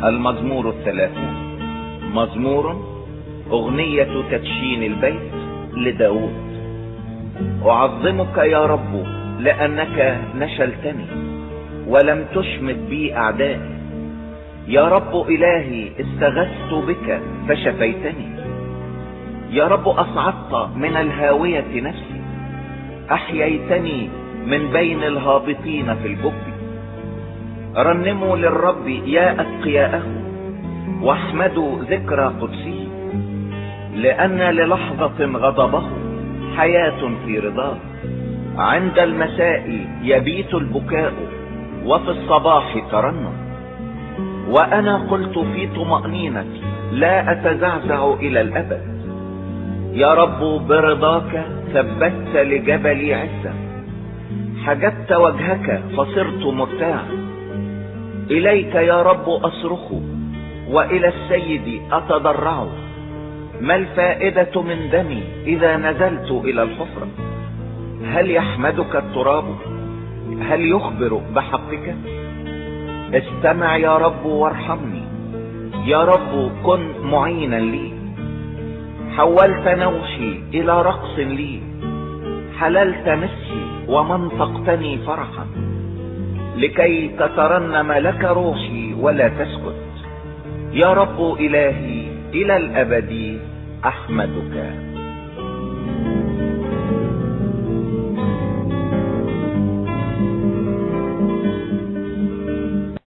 المزمور 30. مزمور أغنية تدشين البيت لداود. أعظمك يا رب لأنك نشلتني ولم تشمت بي أعدائي. يا رب إلهي استغثت بك فشفيتني. يا رب أصعدت من الهاوية نفسي، أحييتني من بين الهابطين في الجب. رنموا للرب يا أتقياءه واحمدوا ذكرى قدسه، لأن للحظة غضبه حياة في رضاه. عند المساء يبيت البكاء وفي الصباح ترنم. وأنا قلت في طمأنينتي لا أتزعزع إلى الأبد. يا رب برضاك ثبت لجبلي عزا، حجبت وجهك فصرت مرتاعا. إليك يا رب أصرخ وإلى السيد أتضرع. ما الفائدة من دمي إذا نزلت إلى الحفرة؟ هل يحمدك التراب؟ هل يخبر بحقك؟ استمع يا رب وارحمني، يا رب كن معينا لي. حولت نوحي إلى رقص لي، حللت مسحي ومنطقتني فرحا، لكي تترنم لك روحي ولا تسكت. يا رب إلهي إلى الأبد أحمدك.